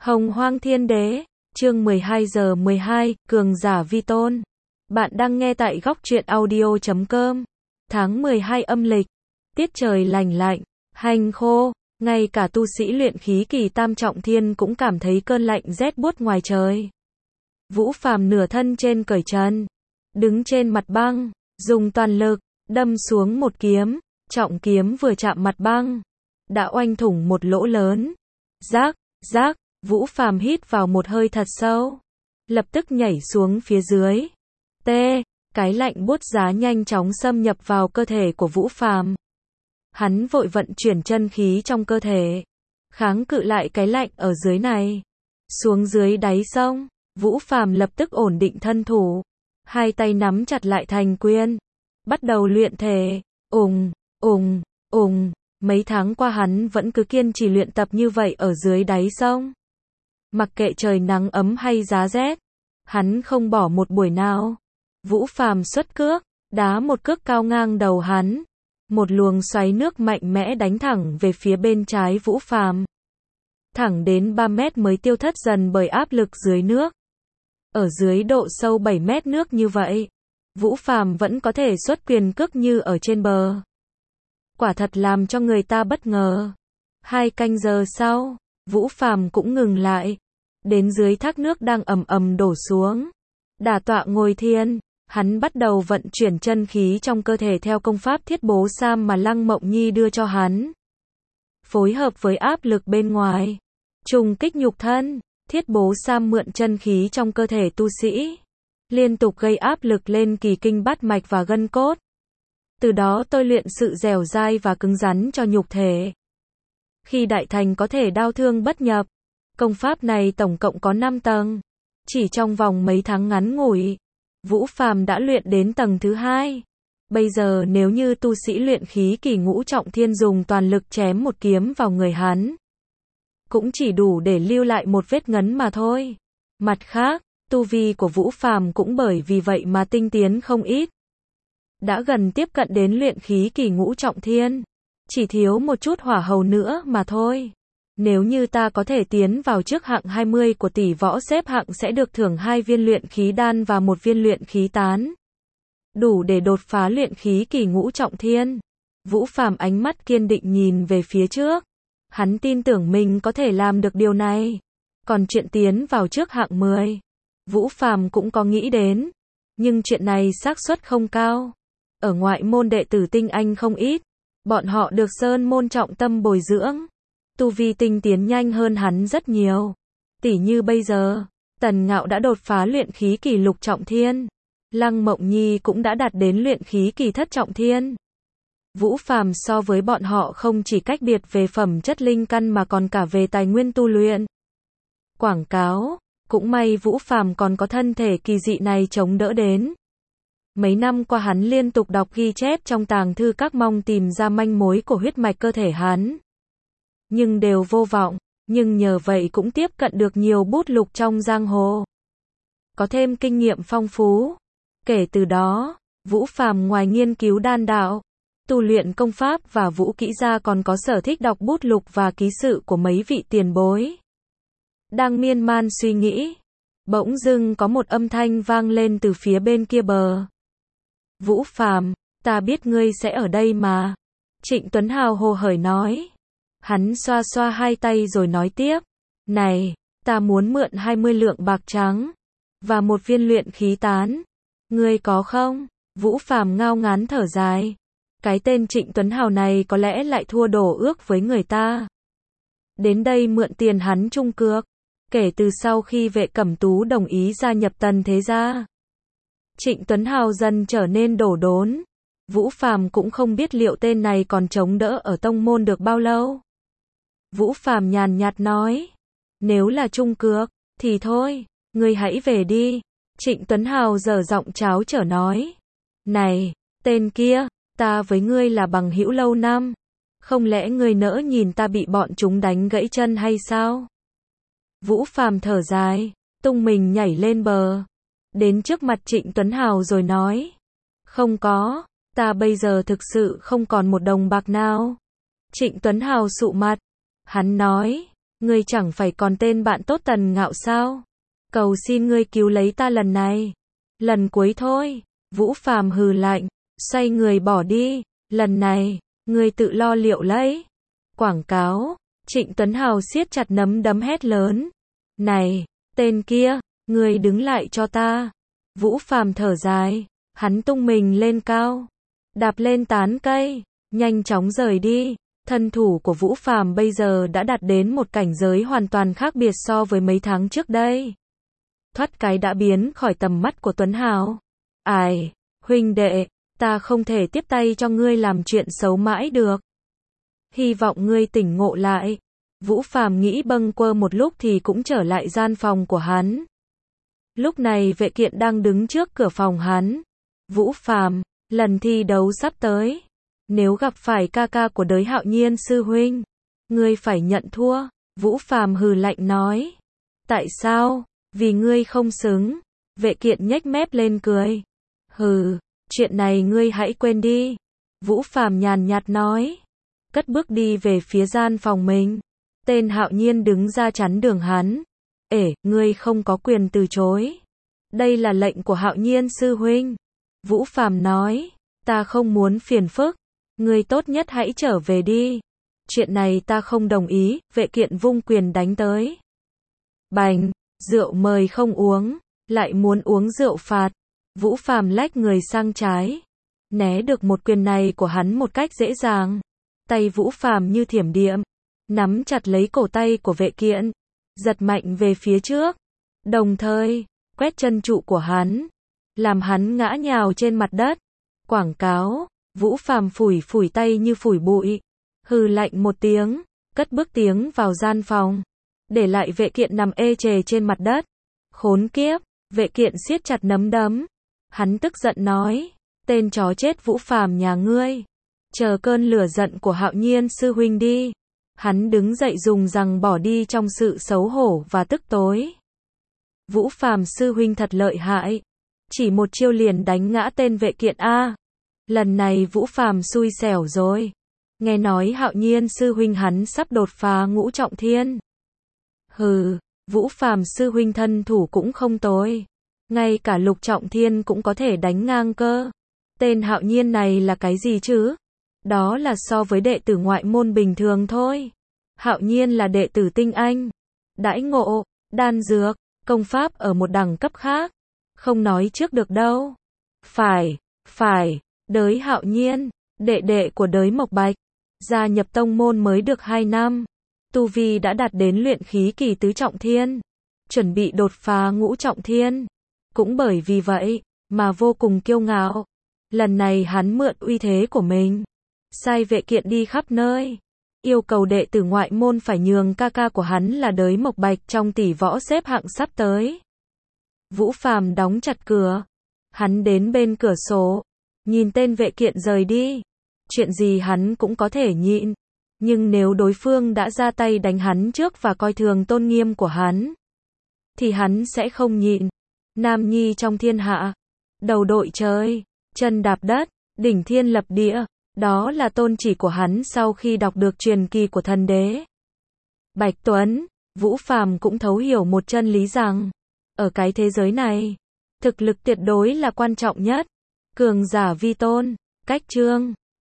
Hồng Hoang Thiên Đế, chương 12 giờ 12, cường giả vi tôn. Bạn đang nghe tại góc truyện audio.com. Tháng 12 âm lịch, tiết trời lành lạnh, hành khô, ngay cả tu sĩ luyện khí kỳ tam trọng thiên cũng cảm thấy cơn lạnh rét buốt ngoài trời. Vũ Phàm nửa thân trên cởi trần, đứng trên mặt băng, dùng toàn lực, đâm xuống một kiếm, trọng kiếm vừa chạm mặt băng, đã oanh thủng một lỗ lớn. Rác, rác, Vũ Phàm hít vào một hơi thật sâu, lập tức nhảy xuống phía dưới. Cái lạnh buốt giá nhanh chóng xâm nhập vào cơ thể của Vũ Phàm. Hắn vội vận chuyển chân khí trong cơ thể, kháng cự lại cái lạnh ở dưới này. Xuống dưới đáy sông, Vũ Phàm lập tức ổn định thân thủ, hai tay nắm chặt lại thành quyền, bắt đầu luyện thể. Mấy tháng qua hắn vẫn cứ kiên trì luyện tập như vậy ở dưới đáy sông. Mặc kệ trời nắng ấm hay giá rét, hắn không bỏ một buổi nào. Vũ Phàm xuất cước, đá một cước cao ngang đầu hắn. Một luồng xoáy nước mạnh mẽ đánh thẳng về phía bên trái Vũ Phàm. Thẳng đến 3 mét mới tiêu thất dần bởi áp lực dưới nước. Ở dưới độ sâu 7 mét nước như vậy, Vũ Phàm vẫn có thể xuất quyền cước như ở trên bờ. Quả thật làm cho người ta bất ngờ. 2 canh giờ sau, Vũ Phàm cũng ngừng lại. Đến dưới thác nước đang ầm ầm đổ xuống. Đả tọa ngồi thiền, hắn bắt đầu vận chuyển chân khí trong cơ thể theo công pháp Thiết Bố Sam mà Lăng Mộng Nhi đưa cho hắn. Phối hợp với áp lực bên ngoài, trùng kích nhục thân, Thiết Bố Sam mượn chân khí trong cơ thể tu sĩ, liên tục gây áp lực lên kỳ kinh bát mạch và gân cốt. Từ đó tôi luyện sự dẻo dai và cứng rắn cho nhục thể. Khi đại thành có thể đao thương bất nhập. Công pháp này tổng cộng có 5 tầng. Chỉ trong vòng mấy tháng ngắn ngủi, Vũ Phàm đã luyện đến tầng thứ 2. Bây giờ nếu như tu sĩ luyện khí kỳ ngũ trọng thiên dùng toàn lực chém một kiếm vào người hắn, cũng chỉ đủ để lưu lại một vết ngấn mà thôi. Mặt khác, tu vi của Vũ Phàm cũng bởi vì vậy mà tinh tiến không ít. Đã gần tiếp cận đến luyện khí kỳ ngũ trọng thiên, chỉ thiếu một chút hỏa hầu nữa mà thôi. Nếu như ta có thể tiến vào trước hạng 20 của tỷ võ xếp hạng sẽ được thưởng 2 viên luyện khí đan và 1 viên luyện khí tán. Đủ để đột phá luyện khí kỳ ngũ trọng thiên. Vũ Phàm ánh mắt kiên định nhìn về phía trước. Hắn tin tưởng mình có thể làm được điều này. Còn chuyện tiến vào trước hạng 10, Vũ Phàm cũng có nghĩ đến. Nhưng chuyện này xác suất không cao. Ở ngoại môn đệ tử tinh anh không ít. Bọn họ được Sơn môn trọng tâm bồi dưỡng. Tu vi tinh tiến nhanh hơn hắn rất nhiều. Tỉ như bây giờ, Tần Ngạo đã đột phá luyện khí kỳ lục trọng thiên. Lăng Mộng Nhi cũng đã đạt đến luyện khí kỳ thất trọng thiên. Vũ Phàm so với bọn họ không chỉ cách biệt về phẩm chất linh căn mà còn cả về tài nguyên tu luyện. Quảng cáo, cũng may Vũ Phàm còn có thân thể kỳ dị này chống đỡ đến. Mấy năm qua hắn liên tục đọc ghi chép trong tàng thư các mong tìm ra manh mối của huyết mạch cơ thể hắn. Nhưng đều vô vọng, nhưng nhờ vậy cũng tiếp cận được nhiều bút lục trong giang hồ. Có thêm kinh nghiệm phong phú. Kể từ đó, Vũ Phàm ngoài nghiên cứu đan đạo, tu luyện công pháp và vũ kỹ ra còn có sở thích đọc bút lục và ký sự của mấy vị tiền bối. Đang miên man suy nghĩ, bỗng dưng có một âm thanh vang lên từ phía bên kia bờ. Vũ Phàm, ta biết ngươi sẽ ở đây mà. Trịnh Tuấn Hào hồ hởi nói. Hắn xoa xoa hai tay rồi nói tiếp. Này, ta muốn mượn 20 lượng bạc trắng. Và 1 viên luyện khí tán. Ngươi có không? Vũ Phàm ngao ngán thở dài. Cái tên Trịnh Tuấn Hào này có lẽ lại thua đổ ước với người ta. Đến đây mượn tiền hắn chung cược. Kể từ sau khi Vệ Cẩm Tú đồng ý gia nhập Tần Thế Gia, Trịnh Tuấn Hào dần trở nên đổ đốn. Vũ Phàm cũng không biết liệu tên này còn chống đỡ ở tông môn được bao lâu. Vũ Phàm nhàn nhạt nói. Nếu là chung cược, thì thôi, ngươi hãy về đi. Trịnh Tuấn Hào dở giọng tráo trở nói. Này, tên kia, ta với ngươi là bằng hữu lâu năm. Không lẽ ngươi nỡ nhìn ta bị bọn chúng đánh gãy chân hay sao? Vũ Phàm thở dài, tung mình nhảy lên bờ. Đến trước mặt Trịnh Tuấn Hào rồi nói. Không có, ta bây giờ thực sự không còn một đồng bạc nào. Trịnh Tuấn Hào sụ mặt. Hắn nói, Ngươi chẳng phải còn tên bạn tốt Tần Ngạo sao? Cầu xin ngươi cứu lấy ta lần này. Lần cuối thôi. Vũ Phàm hừ lạnh, xoay người bỏ đi. Lần này, ngươi tự lo liệu lấy. Quảng cáo. Trịnh Tuấn Hào siết chặt nắm đấm hét lớn. Này, tên kia, ngươi đứng lại cho ta. Vũ Phàm thở dài, hắn tung mình lên cao, đạp lên tán cây, nhanh chóng rời đi. Thân thủ của Vũ Phàm bây giờ đã đạt đến một cảnh giới hoàn toàn khác biệt so với mấy tháng trước đây. Thoát cái đã biến khỏi tầm mắt của Tuấn Hào. Ai, huynh đệ, ta không thể tiếp tay cho ngươi làm chuyện xấu mãi được. Hy vọng ngươi tỉnh ngộ lại. Vũ Phàm nghĩ bâng quơ một lúc thì cũng trở lại gian phòng của hắn. Lúc này Vệ Kiện đang đứng trước cửa phòng hắn. Vũ Phàm, lần thi đấu sắp tới. Nếu gặp phải ca ca của Đới Hạo Nhiên sư huynh, ngươi phải nhận thua. Vũ Phàm hừ lạnh nói. Tại sao? Vì ngươi không xứng. Vệ Kiện nhếch mép lên cười. Hừ, chuyện này ngươi hãy quên đi. Vũ Phàm nhàn nhạt nói. Cất bước đi về phía gian phòng mình. Tên Hạo Nhiên đứng ra chắn đường hắn. Ngươi không có quyền từ chối. Đây là lệnh của Hạo Nhiên sư huynh. Vũ Phàm nói. Ta không muốn phiền phức. Ngươi tốt nhất hãy trở về đi. Chuyện này ta không đồng ý. Vệ Kiện vung quyền đánh tới. Bành, rượu mời không uống, lại muốn uống rượu phạt. Vũ Phàm lách người sang trái, né được một quyền này của hắn một cách dễ dàng. Tay Vũ Phàm như thiểm điện, nắm chặt lấy cổ tay của Vệ Kiện, giật mạnh về phía trước, đồng thời quét chân trụ của hắn, làm hắn ngã nhào trên mặt đất. Quảng cáo. Vũ Phàm phủi phủi tay như phủi bụi, hừ lạnh một tiếng, cất bước tiến vào gian phòng, để lại Vệ Kiện nằm ê chề trên mặt đất. Khốn kiếp. Vệ Kiện siết chặt nắm đấm. Hắn tức giận nói, tên chó chết Vũ Phàm nhà ngươi, chờ cơn lửa giận của Hạo Nhiên sư huynh đi. Hắn đứng dậy dùng rằng bỏ đi trong sự xấu hổ và tức tối. Vũ Phàm sư huynh thật lợi hại, chỉ một chiêu liền đánh ngã tên Vệ Kiện a. Lần này Vũ Phàm xui xẻo rồi. Nghe nói Hạo Nhiên sư huynh hắn sắp đột phá ngũ trọng thiên. Hừ, Vũ Phàm sư huynh thân thủ cũng không tồi, ngay cả lục trọng thiên cũng có thể đánh ngang cơ. Tên Hạo Nhiên này là cái gì chứ? Đó là so với đệ tử ngoại môn bình thường thôi. Hạo Nhiên là đệ tử tinh anh, đãi ngộ, đan dược, công pháp ở một đẳng cấp khác, không nói trước được đâu. Phải, Đới Hạo Nhiên, đệ đệ của Đới Mộc Bạch, gia nhập tông môn mới được 2 năm, tu vi đã đạt đến luyện khí kỳ tứ trọng thiên, chuẩn bị đột phá ngũ trọng thiên. Cũng bởi vì vậy mà vô cùng kiêu ngạo. Lần này hắn mượn uy thế của mình, sai Vệ Kiện đi khắp nơi, yêu cầu đệ tử ngoại môn phải nhường ca ca của hắn là Đới Mộc Bạch trong tỷ võ xếp hạng sắp tới. Vũ Phàm đóng chặt cửa, hắn đến bên cửa sổ, nhìn tên Vệ Kiện rời đi. Chuyện gì hắn cũng có thể nhịn, nhưng nếu đối phương đã ra tay đánh hắn trước và coi thường tôn nghiêm của hắn, thì hắn sẽ không nhịn. Nam nhi trong thiên hạ, đầu đội trời, chân đạp đất, đỉnh thiên lập địa, đó là tôn chỉ của hắn sau khi đọc được truyền kỳ của thần đế. Bạch Tuấn, Vũ Phàm cũng thấu hiểu một chân lý rằng, ở cái thế giới này, thực lực tuyệt đối là quan trọng nhất. Cường giả vi tôn, cách chương